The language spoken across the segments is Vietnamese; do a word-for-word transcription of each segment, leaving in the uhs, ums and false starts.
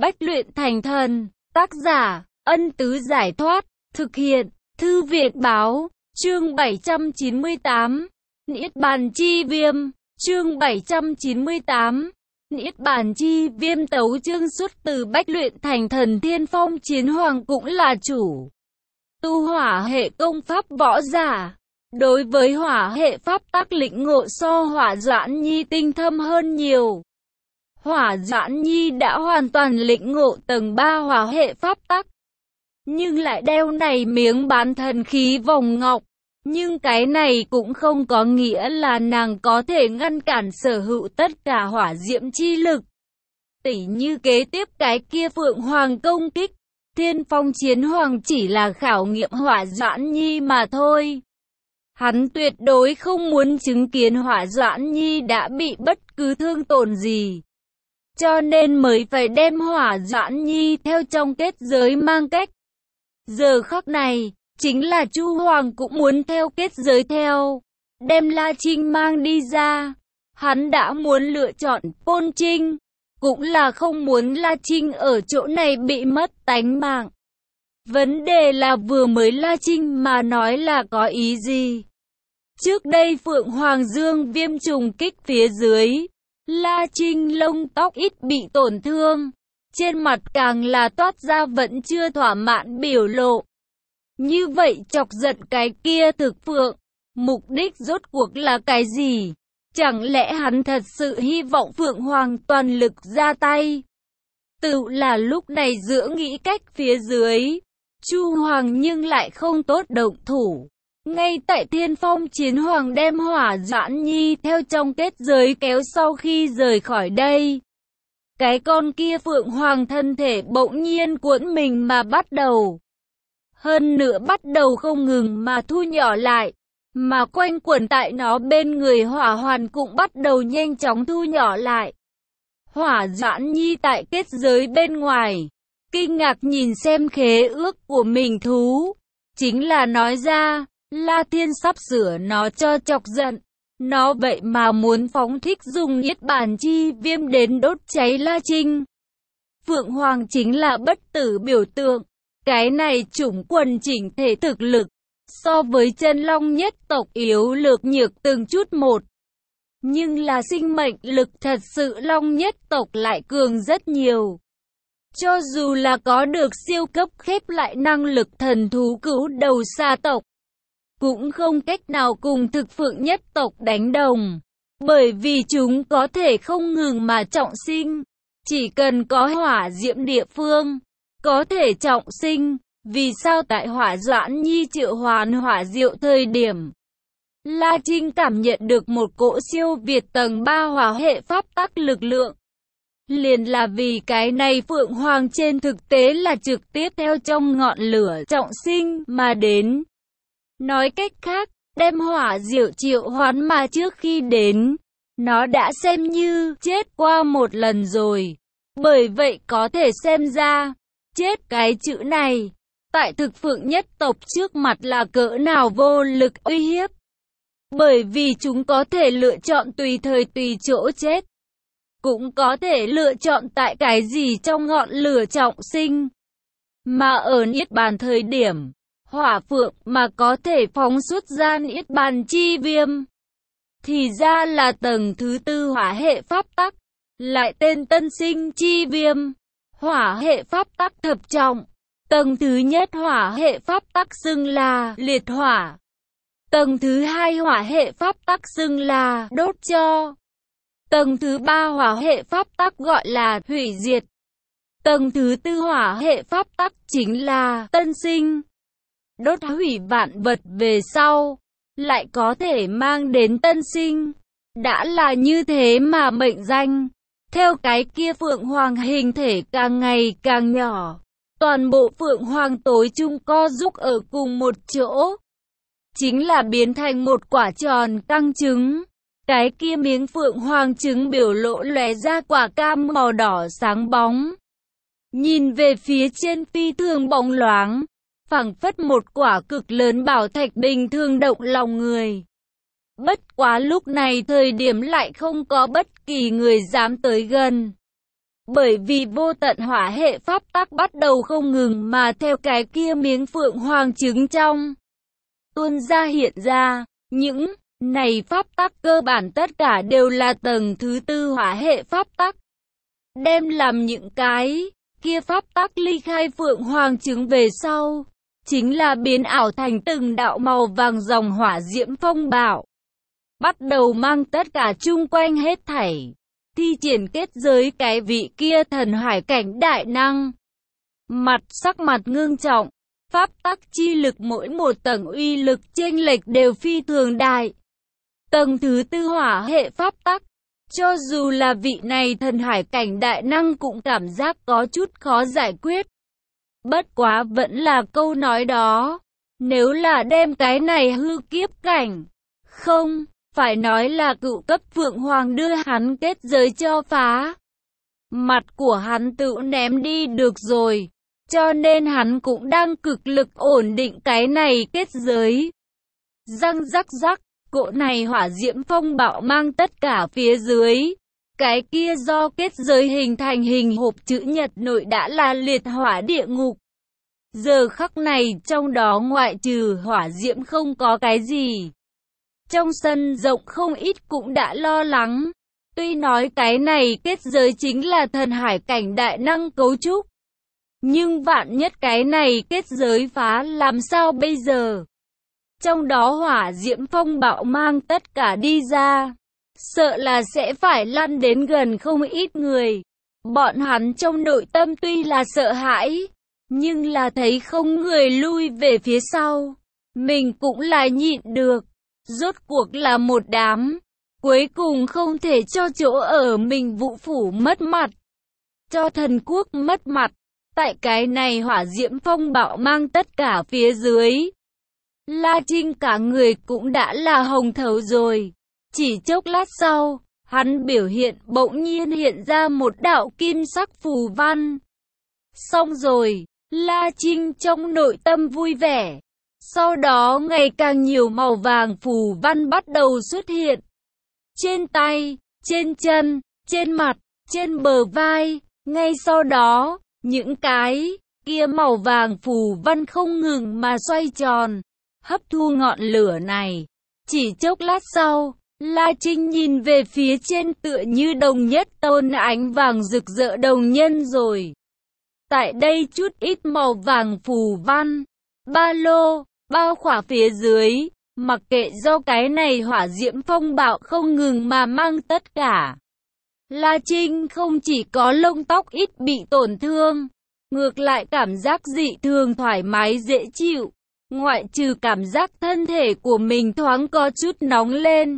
Bách luyện thành thần. Tác giả, Ân Tứ Giải Thoát. Thực hiện, Thư viện Báo. Chương bảy trăm chín mươi tám. Niết Bàn Chi Viêm. Chương bảy trăm chín mươi tám. Niết Bàn Chi Viêm. Tấu chương xuất từ Bách luyện thành thần. Thiên Phong Chiến Hoàng cũng là chủ tu hỏa hệ công pháp võ giả. Đối với hỏa hệ pháp tắc lĩnh ngộ so Hỏa Doãn Nhi tinh thâm hơn nhiều. Hỏa Doãn Nhi đã hoàn toàn lĩnh ngộ tầng ba hỏa hệ pháp tắc, nhưng lại đeo này miếng bán thần khí vòng ngọc. Nhưng cái này cũng không có nghĩa là nàng có thể ngăn cản sở hữu tất cả hỏa diễm chi lực. Tỉ như kế tiếp cái kia Phượng Hoàng công kích, Thiên Phong Chiến Hoàng chỉ là khảo nghiệm Hỏa Doãn Nhi mà thôi. Hắn tuyệt đối không muốn chứng kiến Hỏa Doãn Nhi đã bị bất cứ thương tổn gì, cho nên mới phải đem Hỏa Doãn Nhi theo trong kết giới mang cách. Giờ khắc này, chính là Chu Hoàng cũng muốn theo kết giới theo, đem La Trinh mang đi ra. Hắn đã muốn lựa chọn Côn Trinh, cũng là không muốn La Trinh ở chỗ này bị mất tánh mạng. Vấn đề là vừa mới La Trinh mà nói là có ý gì? Trước đây Phượng Hoàng Dương Viêm trùng kích phía dưới, La Trinh lông tóc ít bị tổn thương, trên mặt càng là toát ra vẫn chưa thỏa mãn biểu lộ. Như vậy chọc giận cái kia thực phượng, mục đích rốt cuộc là cái gì? Chẳng lẽ hắn thật sự hy vọng Phượng Hoàng toàn lực ra tay? Tự là lúc này giữa nghĩ cách phía dưới, Chu Hoàng nhưng lại không tốt động thủ. Ngay tại Thiên Phong Chiến Hoàng đem Hỏa Doãn Nhi theo trong kết giới kéo sau khi rời khỏi đây, cái con kia Phượng Hoàng thân thể bỗng nhiên cuộn mình mà bắt đầu. Hơn nữa bắt đầu không ngừng mà thu nhỏ lại, mà quanh quẩn tại nó bên người hỏa hoàn cũng bắt đầu nhanh chóng thu nhỏ lại. Hỏa Doãn Nhi tại kết giới bên ngoài, kinh ngạc nhìn xem khế ước của mình thú, chính là nói ra, La Thiên sắp sửa nó cho chọc giận. Nó vậy mà muốn phóng thích dùng Niết Bàn Chi Viêm đến đốt cháy La Trinh. Phượng Hoàng chính là bất tử biểu tượng. Cái này chủng quần chỉnh thể thực lực, so với chân long nhất tộc yếu lược nhược từng chút một. Nhưng là sinh mệnh lực thật sự long nhất tộc lại cường rất nhiều. Cho dù là có được siêu cấp khép lại năng lực thần thú cứu đầu xa tộc, cũng không cách nào cùng thực phượng nhất tộc đánh đồng. Bởi vì chúng có thể không ngừng mà trọng sinh. Chỉ cần có hỏa diễm địa phương, có thể trọng sinh. Vì sao tại Hỏa Doãn Nhi triệu hoán hỏa diệu thời điểm, La Trinh cảm nhận được một cỗ siêu việt tầng ba hỏa hệ pháp tắc lực lượng? Liền là vì cái này Phượng Hoàng trên thực tế là trực tiếp theo trong ngọn lửa trọng sinh mà đến. Nói cách khác, đem hỏa diệu triệu hoán mà trước khi đến, nó đã xem như chết qua một lần rồi. Bởi vậy có thể xem ra, chết cái chữ này, tại thực phượng nhất tộc trước mặt là cỡ nào vô lực uy hiếp. Bởi vì chúng có thể lựa chọn tùy thời tùy chỗ chết, cũng có thể lựa chọn tại cái gì trong ngọn lửa trọng sinh. Mà ở Niết Bàn thời điểm, hỏa phượng mà có thể phóng xuất ra Niết Bàn Chi Viêm, thì ra là tầng thứ tư hỏa hệ pháp tắc, lại tên Tân Sinh Chi Viêm, hỏa hệ pháp tắc thập trọng. Tầng thứ nhất hỏa hệ pháp tắc xưng là liệt hỏa. Tầng thứ hai hỏa hệ pháp tắc xưng là đốt cho. Tầng thứ ba hỏa hệ pháp tắc gọi là hủy diệt. Tầng thứ tư hỏa hệ pháp tắc chính là tân sinh. Đốt hủy vạn vật về sau, lại có thể mang đến tân sinh. Đã là như thế mà mệnh danh. Theo cái kia Phượng Hoàng hình thể càng ngày càng nhỏ, toàn bộ Phượng Hoàng tối chung co giúp ở cùng một chỗ, chính là biến thành một quả tròn căng trứng. Cái kia miếng Phượng Hoàng trứng biểu lộ lóe ra quả cam màu đỏ sáng bóng. Nhìn về phía trên phi thường bóng loáng, phảng phất một quả cực lớn bảo thạch bình thường động lòng người. Bất quá lúc này thời điểm lại không có bất kỳ người dám tới gần. Bởi vì vô tận hỏa hệ pháp tắc bắt đầu không ngừng mà theo cái kia miếng phượng hoàng trứng trong tuôn ra hiện ra. Những này pháp tắc cơ bản tất cả đều là tầng thứ tư hỏa hệ pháp tắc. Đem làm những cái kia pháp tắc ly khai phượng hoàng trứng về sau, chính là biến ảo thành từng đạo màu vàng dòng hỏa diễm phong bạo. Bắt đầu mang tất cả chung quanh hết thảy, thi triển kết giới cái vị kia thần hải cảnh đại năng. Mặt sắc mặt ngưng trọng, pháp tắc chi lực mỗi một tầng uy lực chênh lệch đều phi thường đại. Tầng thứ tư hỏa hệ pháp tắc, cho dù là vị này thần hải cảnh đại năng cũng cảm giác có chút khó giải quyết. Bất quá vẫn là câu nói đó, nếu là đem cái này hư kiếp cảnh, không, phải nói là cựu cấp Phượng Hoàng đưa hắn kết giới cho phá. Mặt của hắn tự ném đi được rồi, cho nên hắn cũng đang cực lực ổn định cái này kết giới. Răng rắc rắc, cỗ này hỏa diễm phong bạo mang tất cả phía dưới. Cái kia do kết giới hình thành hình hộp chữ nhật nội đã là liệt hỏa địa ngục. Giờ khắc này trong đó ngoại trừ hỏa diễm không có cái gì. Trong sân rộng không ít cũng đã lo lắng. Tuy nói cái này kết giới chính là thần hải cảnh đại năng cấu trúc, nhưng vạn nhất cái này kết giới phá làm sao bây giờ? Trong đó hỏa diễm phong bạo mang tất cả đi ra, sợ là sẽ phải lăn đến gần không ít người. Bọn hắn trong nội tâm tuy là sợ hãi, nhưng là thấy không người lui về phía sau, mình cũng là nhịn được. Rốt cuộc là một đám, cuối cùng không thể cho chỗ ở mình Vũ phủ mất mặt, cho thần quốc mất mặt. Tại cái này hỏa diễm phong bạo mang tất cả phía dưới, La Trinh cả người cũng đã là hồng thấu rồi. Chỉ chốc lát sau, hắn biểu hiện bỗng nhiên hiện ra một đạo kim sắc phù văn. Xong rồi, La Trinh trong nội tâm vui vẻ. Sau đó ngày càng nhiều màu vàng phù văn bắt đầu xuất hiện. Trên tay, trên chân, trên mặt, trên bờ vai. Ngay sau đó, những cái kia màu vàng phù văn không ngừng mà xoay tròn, hấp thu ngọn lửa này. Chỉ chốc lát sau, La Trinh nhìn về phía trên tựa như đồng nhất tôn ánh vàng rực rỡ đồng nhân rồi. Tại đây chút ít màu vàng phù văn, ba lô, bao khỏa phía dưới, mặc kệ do cái này hỏa diễm phong bạo không ngừng mà mang tất cả. La Trinh không chỉ có lông tóc ít bị tổn thương, ngược lại cảm giác dị thường thoải mái dễ chịu, ngoại trừ cảm giác thân thể của mình thoáng có chút nóng lên.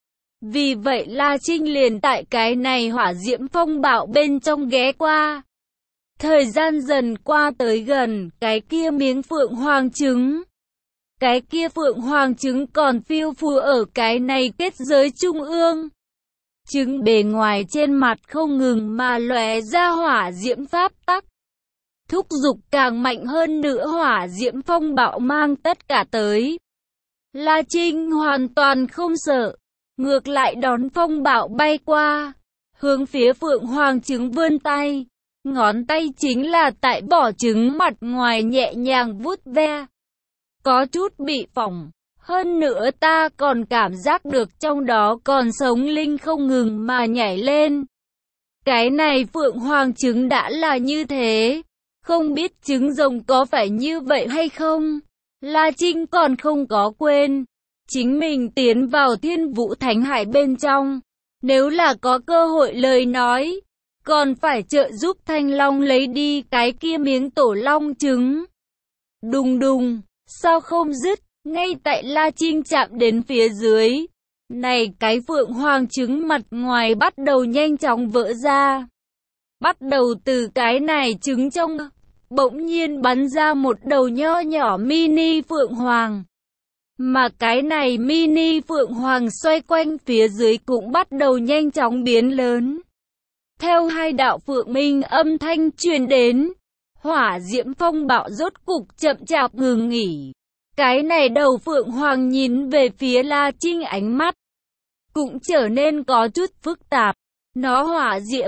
Vì vậy La Trinh liền tại cái này hỏa diễm phong bạo bên trong ghé qua. Thời gian dần qua tới gần, cái kia miếng phượng hoàng trứng. Cái kia phượng hoàng trứng còn phiêu phù ở cái này kết giới trung ương. Trứng bề ngoài trên mặt không ngừng mà lóe ra hỏa diễm pháp tắc. Thúc giục càng mạnh hơn nữa hỏa diễm phong bạo mang tất cả tới. La Trinh hoàn toàn không sợ, ngược lại đón phong bạo bay qua, hướng phía phượng hoàng trứng vươn tay. Ngón tay chính là tại vỏ trứng mặt ngoài nhẹ nhàng vuốt ve. Có chút bị phỏng, hơn nữa ta còn cảm giác được trong đó còn sống linh không ngừng mà nhảy lên. Cái này phượng hoàng trứng đã là như thế, không biết trứng rồng có phải như vậy hay không? La Trinh còn không có quên, chính mình tiến vào Thiên Vũ Thánh Hải bên trong, nếu là có cơ hội lời nói, còn phải trợ giúp Thanh Long lấy đi cái kia miếng tổ long trứng. Đùng đùng, sao không dứt, ngay tại La Trinh chạm đến phía dưới. Này cái phượng hoàng trứng mặt ngoài bắt đầu nhanh chóng vỡ ra. Bắt đầu từ cái này trứng trong, bỗng nhiên bắn ra một đầu nho nhỏ mini phượng hoàng. Mà cái này mini phượng hoàng xoay quanh phía dưới cũng bắt đầu nhanh chóng biến lớn. Theo hai đạo phượng minh âm thanh truyền đến, hỏa diễm phong bạo rốt cục chậm chạp ngừng nghỉ. Cái này đầu phượng hoàng nhìn về phía La Trinh, ánh mắt cũng trở nên có chút phức tạp. Nó hỏa diễm,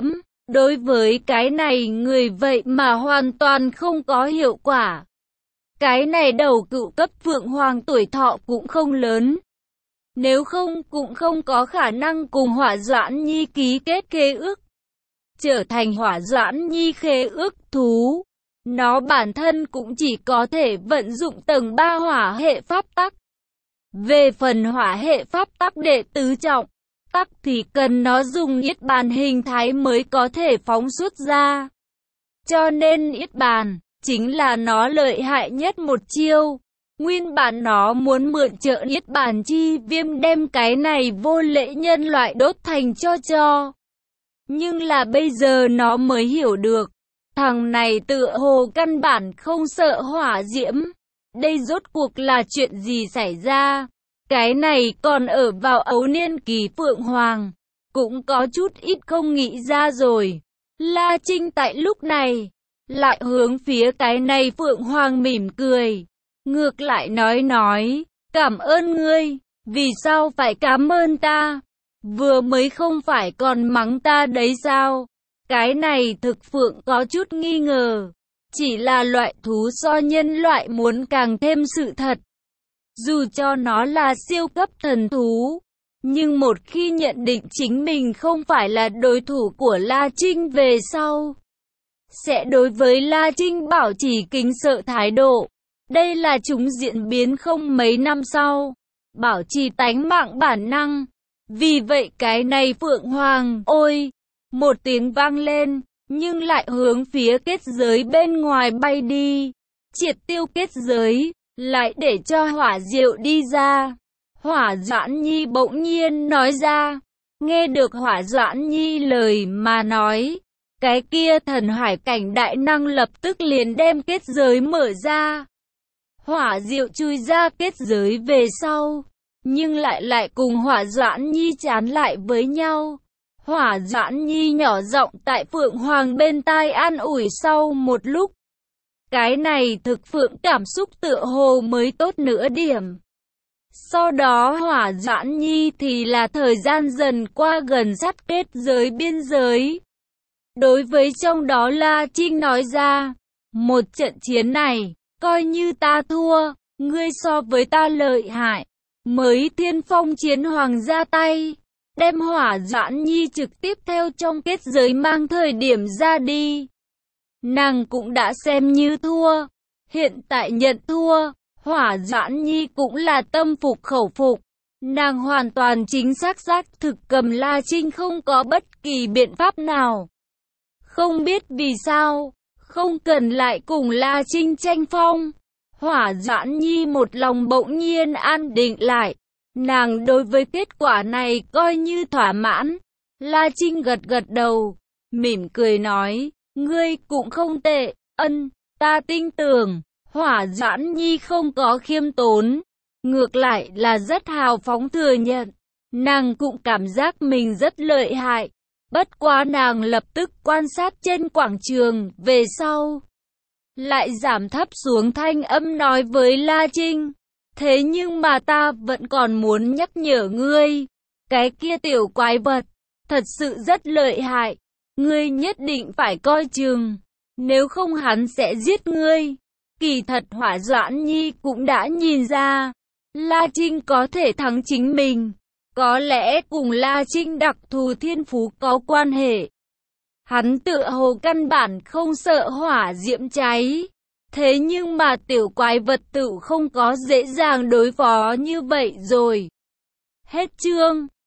Đối với cái này người vậy mà hoàn toàn không có hiệu quả. Cái này đầu cựu cấp Phượng Hoàng tuổi thọ cũng không lớn. Nếu không cũng không có khả năng cùng Hỏa Doãn Nhi ký kết khế ước. Trở thành Hỏa Doãn Nhi khế ước thú. Nó bản thân cũng chỉ có thể vận dụng tầng ba hỏa hệ pháp tắc. Về phần hỏa hệ pháp tắc đệ tứ trọng, tắc thì cần nó dùng Niết Bàn hình thái mới có thể phóng xuất ra. Cho nên Niết Bàn chính là nó lợi hại nhất một chiêu. Nguyên bản nó muốn mượn trợ Niết Bàn chi viêm đem cái này vô lễ nhân loại đốt thành cho cho. Nhưng là bây giờ nó mới hiểu được. Thằng này tựa hồ căn bản không sợ hỏa diễm. Đây rốt cuộc là chuyện gì xảy ra? Cái này còn ở vào ấu niên kỳ Phượng Hoàng. Cũng có chút ít không nghĩ ra rồi. La Trinh tại lúc này lại hướng phía cái này Phượng Hoàng mỉm cười. Ngược lại nói nói, cảm ơn ngươi, vì sao phải cảm ơn ta? Vừa mới không phải còn mắng ta đấy sao? Cái này thực Phượng có chút nghi ngờ. Chỉ là loại thú so nhân loại muốn càng thêm sự thật. Dù cho nó là siêu cấp thần thú, nhưng một khi nhận định chính mình không phải là đối thủ của La Trinh về sau, sẽ đối với La Trinh bảo trì kính sợ thái độ. Đây là chúng diễn biến không mấy năm sau, bảo trì tánh mạng bản năng. Vì vậy cái này Phượng Hoàng, ôi, một tiếng vang lên, nhưng lại hướng phía kết giới bên ngoài bay đi. Triệt tiêu kết giới, lại để cho Hỏa Diệu đi ra. Hỏa Doãn Nhi bỗng nhiên nói ra. Nghe được Hỏa Doãn Nhi lời mà nói, cái kia thần hải cảnh đại năng lập tức liền đem kết giới mở ra. Hỏa Diệu chui ra kết giới về sau, nhưng lại lại cùng Hỏa Doãn Nhi chán lại với nhau. Hỏa Doãn Nhi nhỏ giọng tại Phượng Hoàng bên tai an ủi sau một lúc. Cái này thực Phượng cảm xúc tựa hồ mới tốt nửa điểm. Sau đó Hỏa Doãn Nhi thì là thời gian dần qua gần sát kết giới biên giới. Đối với trong đó La Trinh nói ra, một trận chiến này, coi như ta thua, ngươi so với ta lợi hại. Mới Thiên Phong Chiến Hoàng ra tay, đem Hỏa Doãn Nhi trực tiếp theo trong kết giới mang thời điểm ra đi. Nàng cũng đã xem như thua, hiện tại nhận thua, Hỏa Doãn Nhi cũng là tâm phục khẩu phục. Nàng hoàn toàn chính xác xác thực cầm La Trinh không có bất kỳ biện pháp nào. Không biết vì sao, không cần lại cùng La Trinh tranh phong. Hỏa Doãn Nhi một lòng bỗng nhiên an định lại. Nàng đối với kết quả này coi như thỏa mãn. La Trinh gật gật đầu, mỉm cười nói, ngươi cũng không tệ, ân, ta tin tưởng. Hỏa Doãn Nhi không có khiêm tốn, ngược lại là rất hào phóng thừa nhận. Nàng cũng cảm giác mình rất lợi hại. Bất quá nàng lập tức quan sát trên quảng trường, về sau lại giảm thấp xuống thanh âm nói với La Trinh. Thế nhưng mà ta vẫn còn muốn nhắc nhở ngươi, cái kia tiểu quái vật, thật sự rất lợi hại. Ngươi nhất định phải coi chừng, nếu không hắn sẽ giết ngươi. Kỳ thật Hỏa Doãn Nhi cũng đã nhìn ra, La Trinh có thể thắng chính mình. Có lẽ cùng La Trinh đặc thù thiên phú có quan hệ. Hắn tựa hồ căn bản không sợ hỏa diễm cháy. Thế nhưng mà tiểu quái vật tự không có dễ dàng đối phó như vậy rồi. Hết chương.